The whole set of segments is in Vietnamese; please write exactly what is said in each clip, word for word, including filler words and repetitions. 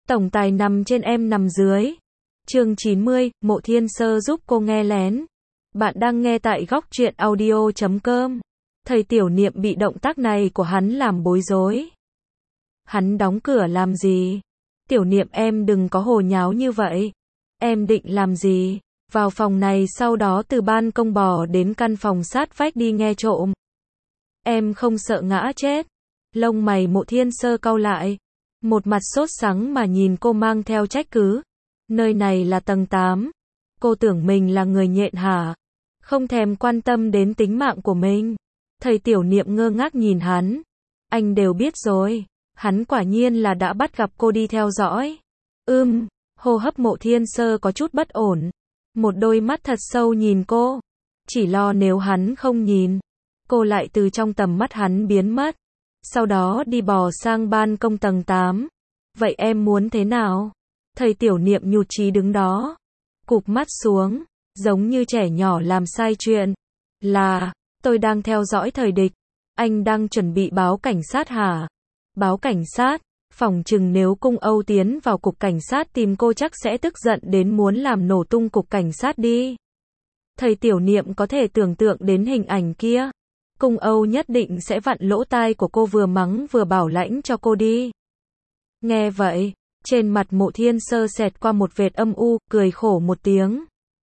Tổng tài nằm trên em nằm dưới. Chương chín mươi, Mộ Thiên Sơ giúp cô nghe lén. Bạn đang nghe tại góc truyện audio chấm com. Thầy Tiểu Niệm bị động tác này của hắn làm bối rối. Hắn đóng cửa làm gì? Tiểu Niệm em đừng có hồ nháo như vậy. Em định làm gì? Vào phòng này sau đó từ ban công bò đến căn phòng sát vách đi nghe trộm. Em không sợ ngã chết. Lông mày Mộ Thiên Sơ cau lại. Một mặt sốt sắng mà nhìn cô mang theo trách cứ. Nơi này là tầng tám. Cô tưởng mình là người nhện hả? Không thèm quan tâm đến tính mạng của mình. Thầy Tiểu Niệm ngơ ngác nhìn hắn. Anh đều biết rồi. Hắn quả nhiên là đã bắt gặp cô đi theo dõi. Ưm, hô hấp Mộ Thiên Sơ có chút bất ổn. Một đôi mắt thật sâu nhìn cô. Chỉ lo nếu hắn không nhìn, cô lại từ trong tầm mắt hắn biến mất. Sau đó đi bò sang ban công tầng tám. Vậy em muốn thế nào? Thầy Tiểu Niệm nhụt chí đứng đó. Cụp mắt xuống, giống như trẻ nhỏ làm sai chuyện. Là, tôi đang theo dõi thầy địch. Anh đang chuẩn bị báo cảnh sát hả? Báo cảnh sát? Phỏng chừng nếu cung Âu tiến vào cục cảnh sát tìm cô chắc sẽ tức giận đến muốn làm nổ tung cục cảnh sát đi. Thầy Tiểu Niệm có thể tưởng tượng đến hình ảnh kia. Cung Âu nhất định sẽ vặn lỗ tai của cô vừa mắng vừa bảo lãnh cho cô đi. Nghe vậy, trên mặt Mộ Thiên Sơ xẹt qua một vệt âm u, cười khổ một tiếng.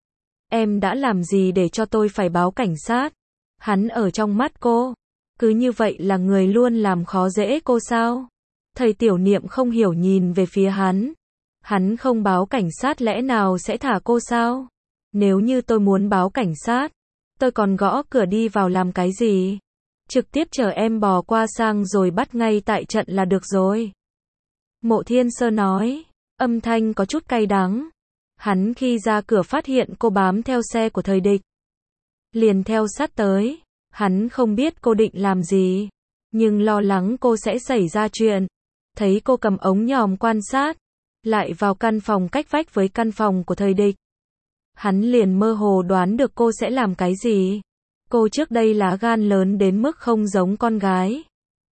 Em đã làm gì để cho tôi phải báo cảnh sát? Hắn ở trong mắt cô, cứ như vậy là người luôn làm khó dễ cô sao? Thầy Tiểu Niệm không hiểu nhìn về phía hắn. Hắn không báo cảnh sát lẽ nào sẽ thả cô sao? Nếu như tôi muốn báo cảnh sát, tôi còn gõ cửa đi vào làm cái gì? Trực tiếp chờ em bò qua sang rồi bắt ngay tại trận là được rồi. Mộ Thiên Sơ nói, âm thanh có chút cay đắng. Hắn khi ra cửa phát hiện cô bám theo xe của thầy địch. Liền theo sát tới. Hắn không biết cô định làm gì, nhưng lo lắng cô sẽ xảy ra chuyện. Thấy cô cầm ống nhòm quan sát, lại vào căn phòng cách vách với căn phòng của thầy địch. Hắn liền mơ hồ đoán được cô sẽ làm cái gì. Cô trước đây lá gan lớn đến mức không giống con gái.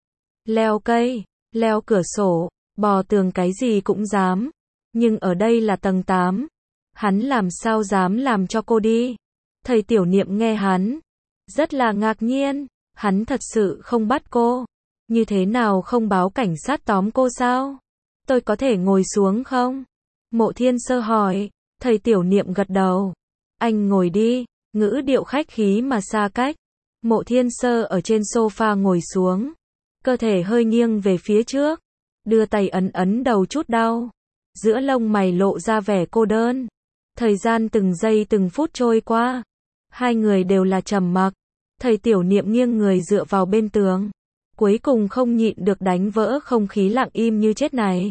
Leo cây, leo cửa sổ, bò tường cái gì cũng dám. Nhưng ở đây là tầng tám. Hắn làm sao dám làm cho cô đi. Thầy Tiểu Niệm nghe hắn, rất là ngạc nhiên. Hắn thật sự không bắt cô. Như thế nào không báo cảnh sát tóm cô sao? Tôi có thể ngồi xuống không? Mộ Thiên Sơ hỏi. Thầy Tiểu Niệm gật đầu. Anh ngồi đi, ngữ điệu khách khí mà xa cách. Mộ Thiên Sơ ở trên sofa ngồi xuống. Cơ thể hơi nghiêng về phía trước. Đưa tay ấn ấn đầu chút đau. Giữa lông mày lộ ra vẻ cô đơn. Thời gian từng giây từng phút trôi qua. Hai người đều là trầm mặc. Thầy Tiểu Niệm nghiêng người dựa vào bên tường. Cuối cùng không nhịn được đánh vỡ không khí lặng im như chết này.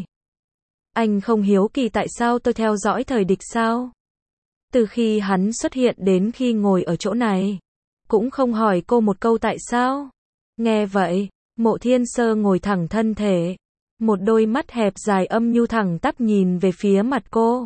Anh không hiếu kỳ tại sao tôi theo dõi thầy địch sao? Từ khi hắn xuất hiện đến khi ngồi ở chỗ này, cũng không hỏi cô một câu tại sao. Nghe vậy, Mộ Thiên Sơ ngồi thẳng thân thể. Một đôi mắt hẹp dài âm nhu thẳng tắp nhìn về phía mặt cô.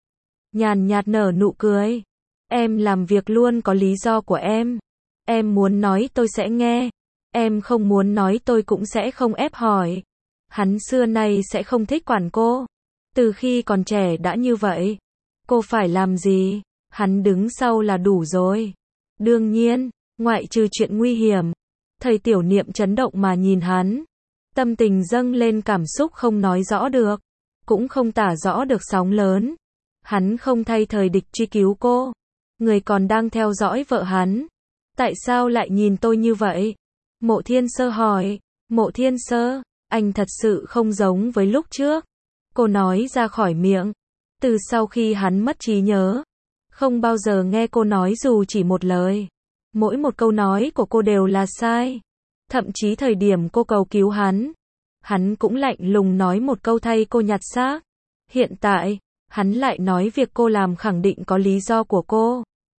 Nhàn nhạt nở nụ cười. Em làm việc luôn có lý do của em. Em muốn nói tôi sẽ nghe. Em không muốn nói tôi cũng sẽ không ép hỏi. Hắn xưa nay sẽ không thích quản cô. Từ khi còn trẻ đã như vậy. Cô phải làm gì? Hắn đứng sau là đủ rồi. Đương nhiên, ngoại trừ chuyện nguy hiểm. Thầy Tiểu Niệm chấn động mà nhìn hắn. Tâm tình dâng lên cảm xúc không nói rõ được. Cũng không tả rõ được sóng lớn. Hắn không thay thầy địch truy cứu cô. Người còn đang theo dõi vợ hắn. Tại sao lại nhìn tôi như vậy? Mộ Thiên Sơ hỏi. Mộ Thiên Sơ, anh thật sự không giống với lúc trước. Cô nói ra khỏi miệng. Từ sau khi hắn mất trí nhớ, không bao giờ nghe cô nói dù chỉ một lời. Mỗi một câu nói của cô đều là sai. Thậm chí thời điểm cô cầu cứu hắn, hắn cũng lạnh lùng nói một câu thay cô nhặt xác. Hiện tại, hắn lại nói việc cô làm khẳng định có lý do của cô,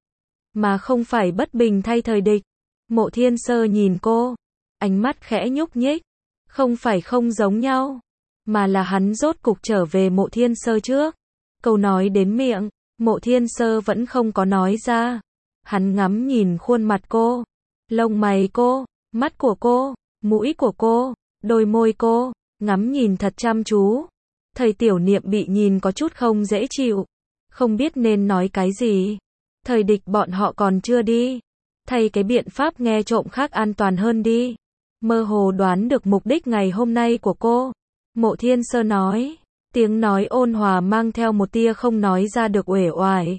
mà không phải bất bình thay thời địch. Mộ Thiên Sơ nhìn cô, ánh mắt khẽ nhúc nhích. Không phải không giống nhau, mà là hắn rốt cục trở về Mộ Thiên Sơ trước. Câu nói đến miệng, Mộ Thiên Sơ vẫn không có nói ra. Hắn ngắm nhìn khuôn mặt cô, lông mày cô, mắt của cô, mũi của cô, đôi môi cô, ngắm nhìn thật chăm chú. Thầy tiểu niệm bị nhìn có chút không dễ chịu. Không biết nên nói cái gì. Thầy Địch bọn họ còn chưa đi. Thay cái biện pháp nghe trộm khác an toàn hơn đi. Mơ hồ đoán được mục đích ngày hôm nay của cô. Mộ Thiên Sơ nói. Tiếng nói ôn hòa mang theo một tia không nói ra được uể oải.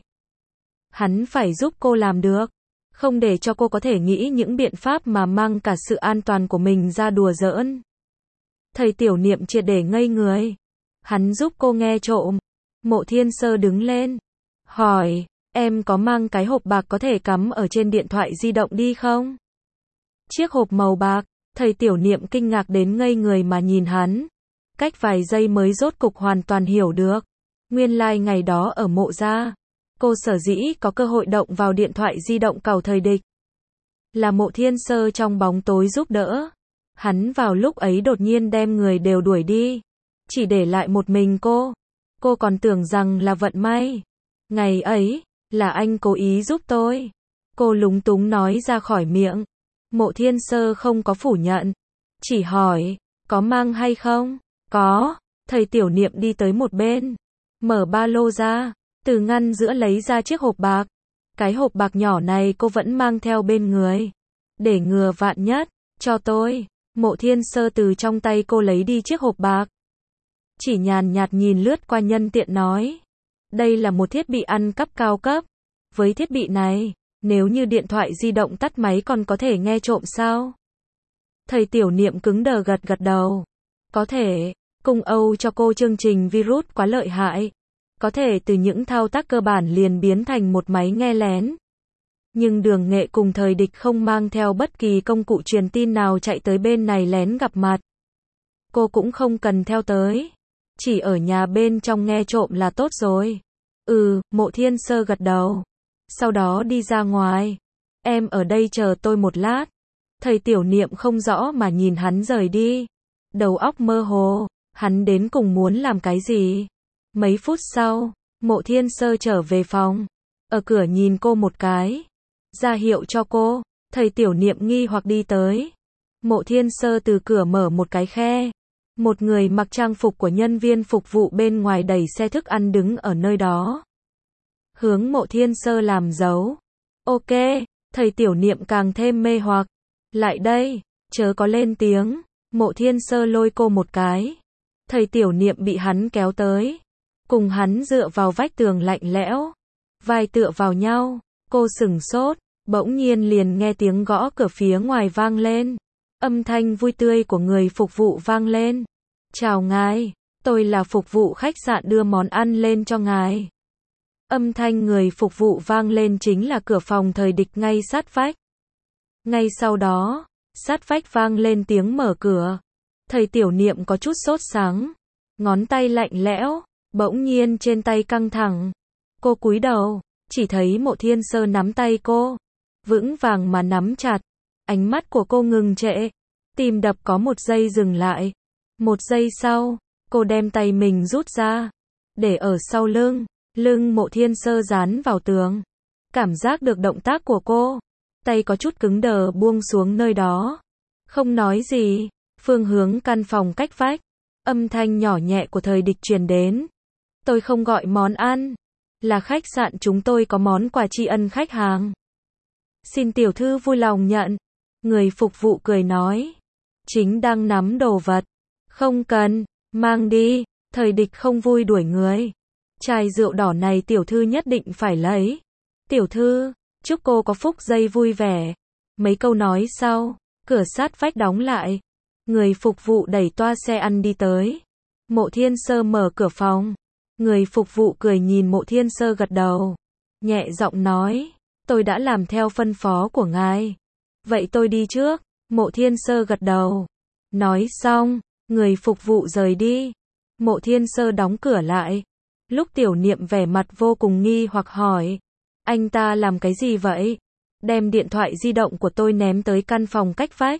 Hắn phải giúp cô làm được. Không để cho cô có thể nghĩ những biện pháp mà mang cả sự an toàn của mình ra đùa giỡn. Thầy tiểu niệm triệt để ngây người. Hắn giúp cô nghe trộm. Mộ Thiên Sơ đứng lên. Hỏi, em có mang cái hộp bạc có thể cắm ở trên điện thoại di động đi không? Chiếc hộp màu bạc. Thầy tiểu niệm kinh ngạc đến ngây người mà nhìn hắn. Cách vài giây mới rốt cục hoàn toàn hiểu được. Nguyên lai like ngày đó ở mộ gia. Cô sở dĩ có cơ hội động vào điện thoại di động càu thầy Địch. Là Mộ Thiên Sơ trong bóng tối giúp đỡ. Hắn vào lúc ấy đột nhiên đem người đều đuổi đi. Chỉ để lại một mình cô. Cô còn tưởng rằng là vận may. Ngày ấy, là anh cố ý giúp tôi. Cô lúng túng nói ra khỏi miệng. Mộ Thiên Sơ không có phủ nhận. Chỉ hỏi, có mang hay không? Có. Thầy tiểu niệm đi tới một bên. Mở ba lô ra. Từ ngăn giữa lấy ra chiếc hộp bạc. Cái hộp bạc nhỏ này cô vẫn mang theo bên người. Để ngừa vạn nhất, cho tôi. Mộ Thiên Sơ từ trong tay cô lấy đi chiếc hộp bạc. Chỉ nhàn nhạt nhìn lướt qua nhân tiện nói. Đây là một thiết bị ăn cắp cao cấp. Với thiết bị này, nếu như điện thoại di động tắt máy còn có thể nghe trộm sao? Thầy tiểu niệm cứng đờ gật gật đầu. Có thể, cung Âu cho cô chương trình virus quá lợi hại. Có thể từ những thao tác cơ bản liền biến thành một máy nghe lén. Nhưng Đường Nghệ cùng thầy Địch không mang theo bất kỳ công cụ truyền tin nào chạy tới bên này lén gặp mặt. Cô cũng không cần theo tới. Chỉ ở nhà bên trong nghe trộm là tốt rồi. Ừ, Mộ Thiên Sơ gật đầu. Sau đó đi ra ngoài. Em ở đây chờ tôi một lát. Thầy tiểu niệm không rõ mà nhìn hắn rời đi. Đầu óc mơ hồ. Hắn đến cùng muốn làm cái gì? Mấy phút sau, Mộ Thiên Sơ trở về phòng. Ở cửa nhìn cô một cái. Ra hiệu cho cô. Thầy tiểu niệm nghi hoặc đi tới. Mộ Thiên Sơ từ cửa mở một cái khe. Một người mặc trang phục của nhân viên phục vụ bên ngoài đẩy xe thức ăn đứng ở nơi đó. Hướng Mộ Thiên Sơ làm dấu. Ok, thầy tiểu niệm càng thêm mê hoặc. Lại đây, chớ có lên tiếng. Mộ Thiên Sơ lôi cô một cái. Thầy tiểu niệm bị hắn kéo tới. Cùng hắn dựa vào vách tường lạnh lẽo. Vai tựa vào nhau. Cô sửng sốt. Bỗng nhiên liền nghe tiếng gõ cửa phía ngoài vang lên. Âm thanh vui tươi của người phục vụ vang lên. Chào ngài, tôi là phục vụ khách sạn đưa món ăn lên cho ngài. Âm thanh người phục vụ vang lên chính là cửa phòng thầy Địch ngay sát vách. Ngay sau đó, sát vách vang lên tiếng mở cửa. Thầy tiểu niệm có chút sốt sắng. Ngón tay lạnh lẽo, bỗng nhiên trên tay căng thẳng. Cô cúi đầu, chỉ thấy Mộ Thiên Sơ nắm tay cô. Vững vàng mà nắm chặt. Ánh mắt của cô ngừng trệ. Tim đập có một giây dừng lại. Một giây sau, cô đem tay mình rút ra. Để ở sau lưng. Lưng Mộ Thiên Sơ dán vào tường. Cảm giác được động tác của cô. Tay có chút cứng đờ buông xuống nơi đó. Không nói gì. Phương hướng căn phòng cách vách. Âm thanh nhỏ nhẹ của thầy Địch truyền đến. Tôi không gọi món ăn. Là khách sạn chúng tôi có món quà tri ân khách hàng. Xin tiểu thư vui lòng nhận. Người phục vụ cười nói. Chính đang nắm đồ vật. Không cần, mang đi. Thầy Địch không vui đuổi người. Chai rượu đỏ này tiểu thư nhất định phải lấy. Tiểu thư, chúc cô có phúc giây vui vẻ. Mấy câu nói sau, cửa sát vách đóng lại. Người phục vụ đẩy toa xe ăn đi tới. Mộ Thiên Sơ mở cửa phòng. Người phục vụ cười nhìn Mộ Thiên Sơ gật đầu. Nhẹ giọng nói, tôi đã làm theo phân phó của ngài. Vậy tôi đi trước. Mộ Thiên Sơ gật đầu. Nói xong, người phục vụ rời đi. Mộ Thiên Sơ đóng cửa lại. Lúc tiểu niệm vẻ mặt vô cùng nghi hoặc hỏi. Anh ta làm cái gì vậy? Đem điện thoại di động của tôi ném tới căn phòng cách vách.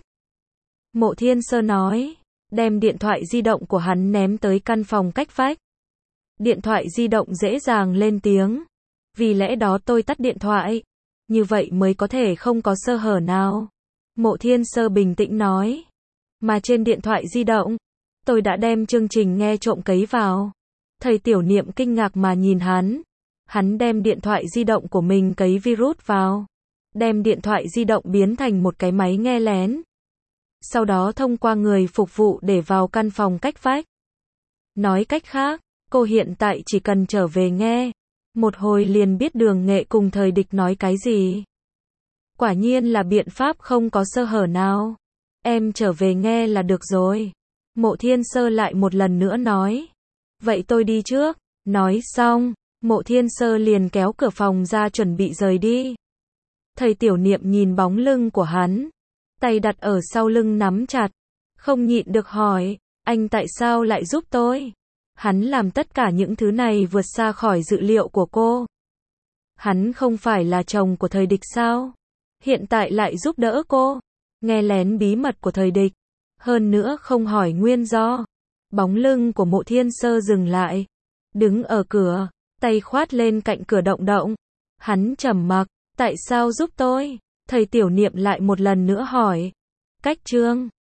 Mộ Thiên Sơ nói. Đem điện thoại di động của hắn ném tới căn phòng cách vách. Điện thoại di động dễ dàng lên tiếng. Vì lẽ đó tôi tắt điện thoại. Như vậy mới có thể không có sơ hở nào. Mộ Thiên Sơ bình tĩnh nói. Mà trên điện thoại di động, tôi đã đem chương trình nghe trộm cấy vào. Thầy Tiểu Niệm kinh ngạc mà nhìn hắn. Hắn đem điện thoại di động của mình cấy virus vào. Đem điện thoại di động biến thành một cái máy nghe lén. Sau đó thông qua người phục vụ để vào căn phòng cách vách. Nói cách khác, cô hiện tại chỉ cần trở về nghe. Một hồi liền biết Đường Nghệ cùng thời địch nói cái gì. Quả nhiên là biện pháp không có sơ hở nào. Em trở về nghe là được rồi. Mộ Thiên Sơ lại một lần nữa nói. Vậy tôi đi trước. Nói xong, Mộ Thiên Sơ liền kéo cửa phòng ra chuẩn bị rời đi. Thầy Tiểu Niệm nhìn bóng lưng của hắn. Tay đặt ở sau lưng nắm chặt. Không nhịn được hỏi, anh tại sao lại giúp tôi? Hắn làm tất cả những thứ này vượt xa khỏi dự liệu của cô. Hắn không phải là chồng của thời địch sao? Hiện tại lại giúp đỡ cô. Nghe lén bí mật của thời địch. Hơn nữa không hỏi nguyên do. Bóng lưng của Mộ Thiên Sơ dừng lại. Đứng ở cửa, tay khoát lên cạnh cửa động động. Hắn trầm mặc, tại sao giúp tôi? Thầy Tiểu Niệm lại một lần nữa hỏi. Cách Trương.